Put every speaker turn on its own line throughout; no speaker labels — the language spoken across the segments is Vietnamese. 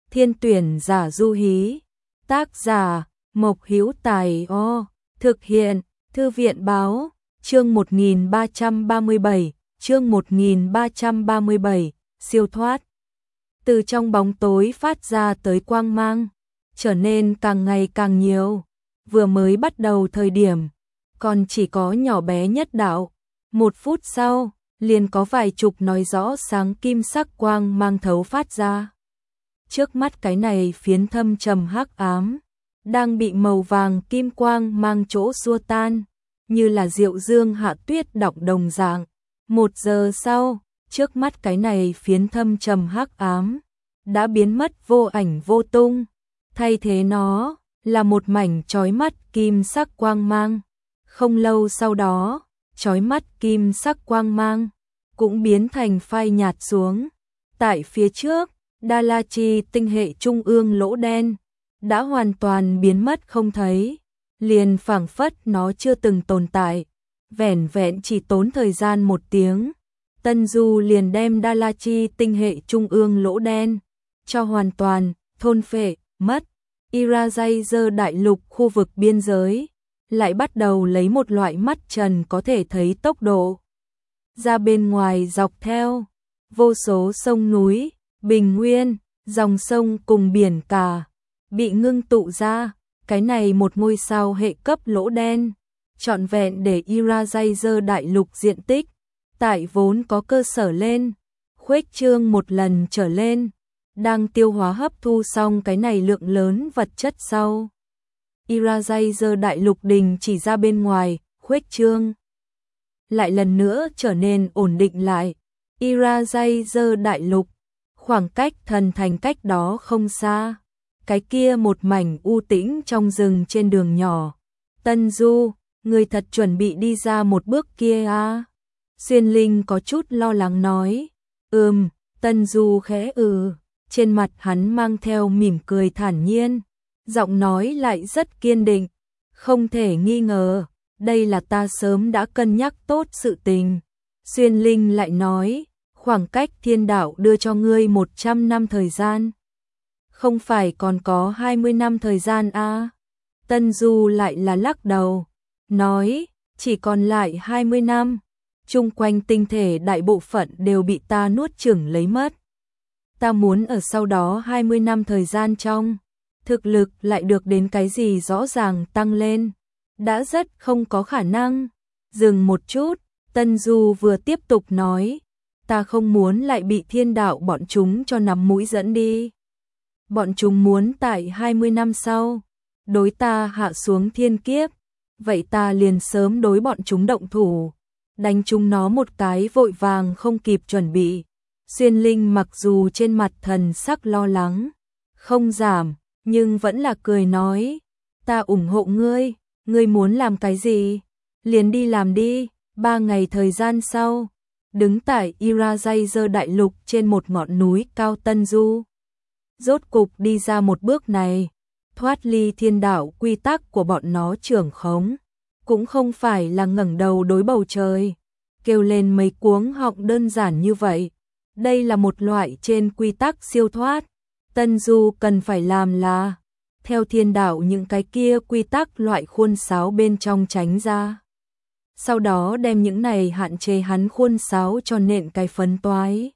Thiên tuyển giả du hí. Tác giả Mộc Hữu Tài. Thực hiện Thư viện Báo. Chương 1337. Chương 1337. Siêu thoát. Từ trong bóng tối phát ra tới quang mang, trở nên càng ngày càng nhiều. Vừa mới bắt đầu thời điểm, còn chỉ có nhỏ bé nhất đạo. 1 phút sau, liền có vài chục nói rõ sáng kim sắc quang mang thấu phát ra. Trước mắt cái này phiến thâm trầm hắc ám, đang bị màu vàng kim quang mang chỗ xua tan, như là diệu dương hạ tuyết đọng đồng dạng. 1 giờ sau, trước mắt cái này phiến thâm trầm hắc ám đã biến mất vô ảnh vô tung, thay thế nó là một mảnh chói mắt kim sắc quang mang. Không lâu sau đó, chói mắt kim sắc quang mang cũng biến thành phai nhạt xuống. Tại phía trước, Đa La Chi tinh hệ trung ương lỗ đen đã hoàn toàn biến mất không thấy, liền phảng phất nó chưa từng tồn tại. Vẻn vẹn chỉ tốn thời gian 1 tiếng, Tân Du liền đem Đa La Chi tinh hệ trung ương lỗ đen cho hoàn toàn thôn phệ mất. Irajaizer đại lục khu vực biên giới lại bắt đầu lấy một loại mắt trần có thể thấy tốc độ ra bên ngoài dọc theo vô số sông núi, bình nguyên, dòng sông cùng biển cả bị ngưng tụ ra. Cái này một ngôi sao hệ cấp lỗ đen trọn vẹn để Irajaizer đại lục diện tích tại vốn có cơ sở lên khuếch trương 1 lần trở lên. Đang tiêu hóa hấp thu xong cái này lượng lớn vật chất sau, Irajaizer đại lục đình chỉ ra bên ngoài khuếch trương, lại lần nữa trở nên ổn định lại. Irajaizer đại lục, khoảng cách thần thành cách đó không xa, cái kia một mảnh u tĩnh trong rừng trên đường nhỏ. Tân Du, người thật chuẩn bị đi ra một bước kia à? Xuyên Linh có chút lo lắng nói. Tân Du khẽ trên mặt hắn mang theo mỉm cười thản nhiên, giọng nói lại rất kiên định. Không thể nghi ngờ, đây là ta sớm đã cân nhắc tốt sự tình. Xuyên Linh lại nói, khoảng cách thiên đạo đưa cho ngươi 100 năm thời gian, không phải còn có 20 năm thời gian à? Tân Du lại là lắc đầu, nói, chỉ còn lại 20 năm, chung quanh tinh thể đại bộ phận đều bị ta nuốt chửng lấy mất. Ta muốn ở sau đó 20 năm thời gian trong, thực lực lại được đến cái gì rõ ràng tăng lên, đã rất không có khả năng. Dừng một chút, Tân Du vừa tiếp tục nói, ta không muốn lại bị thiên đạo bọn chúng cho nắm mũi dẫn đi. Bọn chúng muốn tại 20 năm sau, đối ta hạ xuống thiên kiếp, vậy ta liền sớm đối bọn chúng động thủ, đánh chúng nó một cái vội vàng không kịp chuẩn bị. Xuyên Linh mặc dù trên mặt thần sắc lo lắng không giảm, nhưng vẫn là cười nói, ta ủng hộ ngươi, ngươi muốn làm cái gì, liền đi làm đi. 3 ngày thời gian sau, đứng tại Irajaizer đại lục trên một ngọn núi cao, Tân Du rốt cục đi ra một bước này, thoát ly thiên đạo quy tắc của bọn nó trưởng khống, cũng không phải là ngẩng đầu đối bầu trời, kêu lên mấy cuống họng đơn giản như vậy. Đây là một loại trên quy tắc siêu thoát. Tân Du cần phải làm là theo thiên đạo những cái kia quy tắc loại khuôn sáo bên trong tránh ra, sau đó đem những này hạn chế hắn khuôn sáo cho nện cái phấn toái.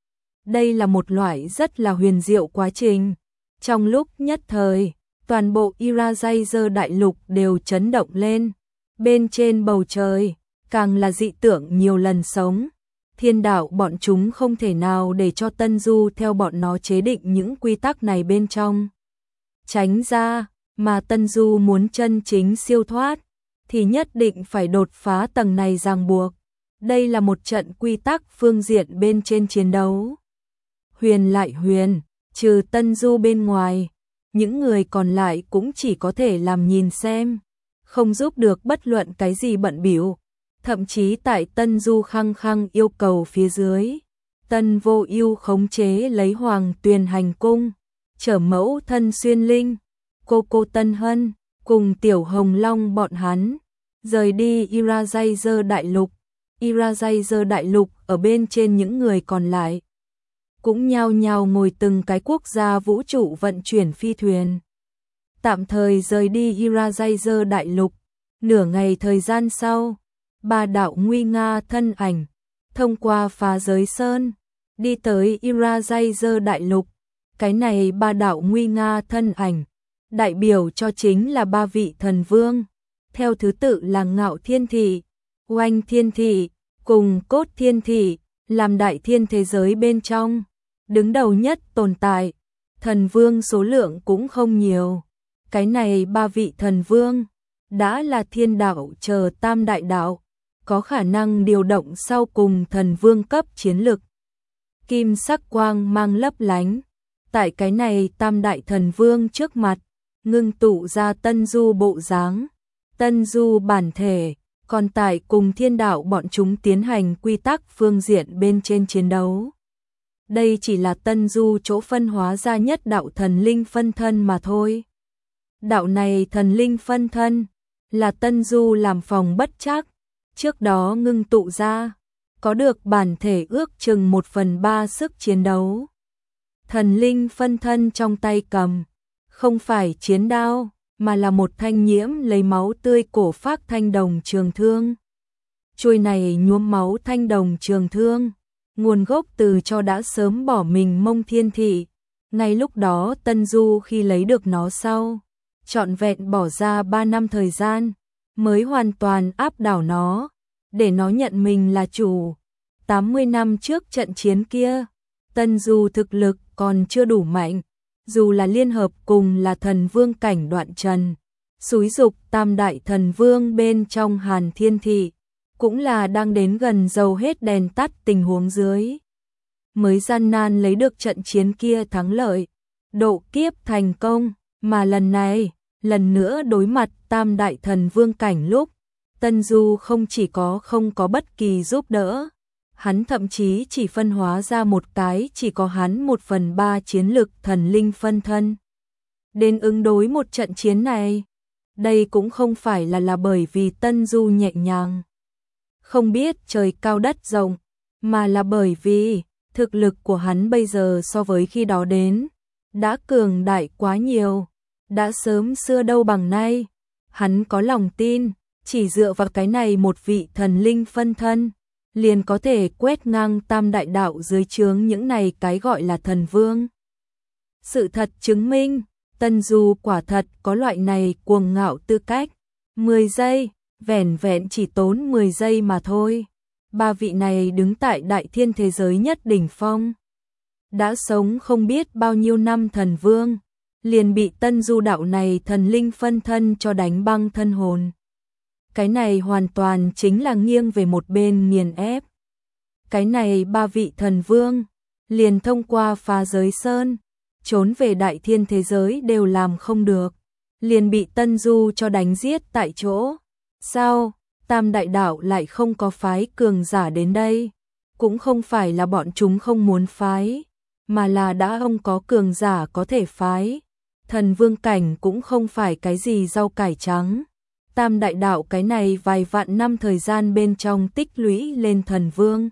Đây là một loại rất là huyền diệu quá trình. Trong lúc nhất thời, toàn bộ Irajaizer đại lục đều chấn động lên. Bên trên bầu trời, càng là dị tượng nhiều lần sống. Thiên đạo bọn chúng không thể nào để cho Tân Du theo bọn nó chế định những quy tắc này bên trong tránh ra, mà Tân Du muốn chân chính siêu thoát, thì nhất định phải đột phá tầng này ràng buộc. Đây là một trận quy tắc phương diện bên trên chiến đấu. Huyền lại huyền, trừ Tân Du bên ngoài, những người còn lại cũng chỉ có thể làm nhìn xem, không giúp được bất luận cái gì bận bịu. Thậm chí tại Tân Du khăng khăng yêu cầu phía dưới, Tân Vô Ưu khống chế lấy Hoàng Tuyền hành cung, chở mẫu thân Xuyên Linh, cô Tân Hân cùng Tiểu Hồng Long bọn hắn rời đi Irajaizer đại lục. Irajaizer đại lục ở bên trên những người còn lại cũng nhao nhao ngồi từng cái quốc gia vũ trụ vận chuyển phi thuyền. Tạm thời rời đi Irajaizer đại lục. Nửa ngày thời gian sau, ba đạo nguy nga thân ảnh, thông qua phá giới sơn, đi tới Irajaizer đại lục. Cái này ba đạo nguy nga thân ảnh, đại biểu cho chính là ba vị thần vương, theo thứ tự là Ngạo Thiên Thị, Oanh Thiên Thị, cùng Cốt Thiên Thị, làm đại thiên thế giới bên trong, đứng đầu nhất tồn tại. Thần vương số lượng cũng không nhiều. Cái này ba vị thần vương, đã là thiên đạo chờ tam đại đạo, có khả năng điều động sau cùng thần vương cấp chiến lực. Kim sắc quang mang lấp lánh, tại cái này tam đại thần vương trước mặt, ngưng tụ ra Tân Du bộ dáng, Tân Du bản thể, còn tại cùng thiên đạo bọn chúng tiến hành quy tắc phương diện bên trên chiến đấu. Đây chỉ là Tân Du chỗ phân hóa ra nhất đạo thần linh phân thân mà thôi. Đạo này thần linh phân thân, là Tân Du làm phòng bất trắc, trước đó ngưng tụ ra, có được bản thể ước chừng 1/3 sức chiến đấu. Thần linh phân thân trong tay cầm, không phải chiến đao, mà là một thanh nhiễm lấy máu tươi cổ phác thanh đồng trường thương. Chuôi này nhuốm máu thanh đồng trường thương, nguồn gốc từ cho đã sớm bỏ mình Mông Thiên Thị. Ngay lúc đó Tân Du khi lấy được nó sau, trọn vẹn bỏ ra 3 năm thời gian, mới hoàn toàn áp đảo nó, để nó nhận mình là chủ. 80 năm trước trận chiến kia, Tân Du thực lực còn chưa đủ mạnh, dù là liên hợp cùng là thần vương cảnh Đoạn Trần, xúi dục tam đại thần vương bên trong Hàn Thiên Thị, cũng là đang đến gần dầu hết đèn tắt tình huống dưới, mới gian nan lấy được trận chiến kia thắng lợi, độ kiếp thành công. Mà lần này, lần nữa đối mặt tam đại thần vương cảnh lúc, Tân Du không chỉ không có bất kỳ giúp đỡ, hắn thậm chí chỉ phân hóa ra một cái chỉ có hắn 1/3 chiến lực thần linh phân thân. Đến ứng đối một trận chiến này, đây cũng không phải là bởi vì Tân Du nhẹ nhàng, không biết trời cao đất rộng, mà là bởi vì thực lực của hắn bây giờ so với khi đó đến, đã cường đại quá nhiều, đã sớm xưa đâu bằng nay. Hắn có lòng tin, chỉ dựa vào cái này một vị thần linh phân thân, liền có thể quét ngang tam đại đạo dưới trướng những này cái gọi là thần vương. Sự thật chứng minh, Tân Du quả thật có loại này cuồng ngạo tư cách. 10 giây, vẻn vẹn chỉ tốn 10 giây mà thôi. Ba vị này đứng tại đại thiên thế giới nhất đỉnh phong, đã sống không biết bao nhiêu năm thần vương, liền bị Tân Du đạo này thần linh phân thân cho đánh băng thân hồn. Cái này hoàn toàn chính là nghiêng về một bên nghiền ép. Cái này ba vị thần vương, liền thông qua phá giới sơn, trốn về đại thiên thế giới đều làm không được, liền bị Tân Du cho đánh giết tại chỗ. Sao, tam đại đạo lại không có phái cường giả đến đây? Cũng không phải là bọn chúng không muốn phái, mà là đã không có cường giả có thể phái. Thần vương cảnh cũng không phải cái gì rau cải trắng. Tam đại đạo cái này vài vạn năm thời gian bên trong tích lũy lên thần vương,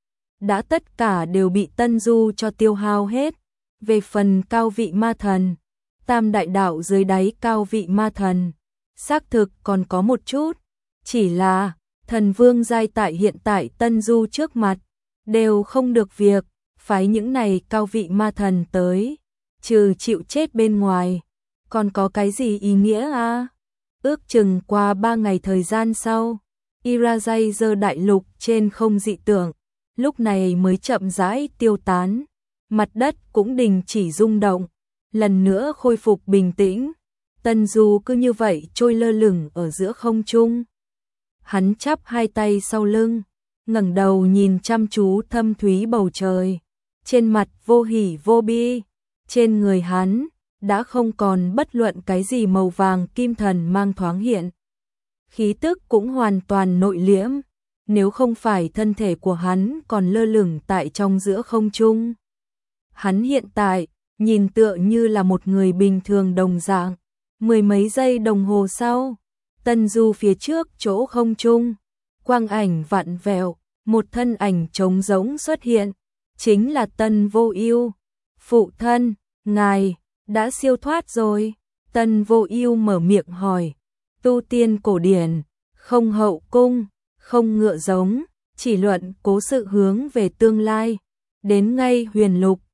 đã tất cả đều bị Tân Du cho tiêu hao hết. Về phần cao vị ma thần, tam đại đạo dưới đáy cao vị ma thần, xác thực còn có một chút, chỉ là thần vương giai tại hiện tại Tân Du trước mặt, đều không được việc, phái những này cao vị ma thần tới, trừ chịu chết bên ngoài, còn có cái gì ý nghĩa à? Ước chừng qua 3 ngày thời gian sau, Irajaizer đại lục trên không dị tượng, lúc này mới chậm rãi tiêu tán, mặt đất cũng đình chỉ rung động, lần nữa khôi phục bình tĩnh. Tân Du cứ như vậy trôi lơ lửng ở giữa không trung. Hắn chắp hai tay sau lưng, ngẩng đầu nhìn chăm chú thâm thúy bầu trời, trên mặt vô hỉ vô bi, trên người hắn đã không còn bất luận cái gì màu vàng kim thần mang thoáng hiện. Khí tức cũng hoàn toàn nội liễm, nếu không phải thân thể của hắn còn lơ lửng tại trong giữa không trung. Hắn hiện tại, nhìn tựa như là một người bình thường đồng dạng. 10 mấy giây đồng hồ sau, Tân Du phía trước chỗ không trung, quang ảnh vặn vẹo, một thân ảnh trống rỗng xuất hiện. chính là Tân Vô Ưu. Phụ thân, ngài đã siêu thoát rồi. Tân Vô Ưu mở miệng hỏi. Tu tiên cổ điển, không hậu cung, không ngựa giống, chỉ luận cố sự hướng về tương lai. Đến ngay huyền lục,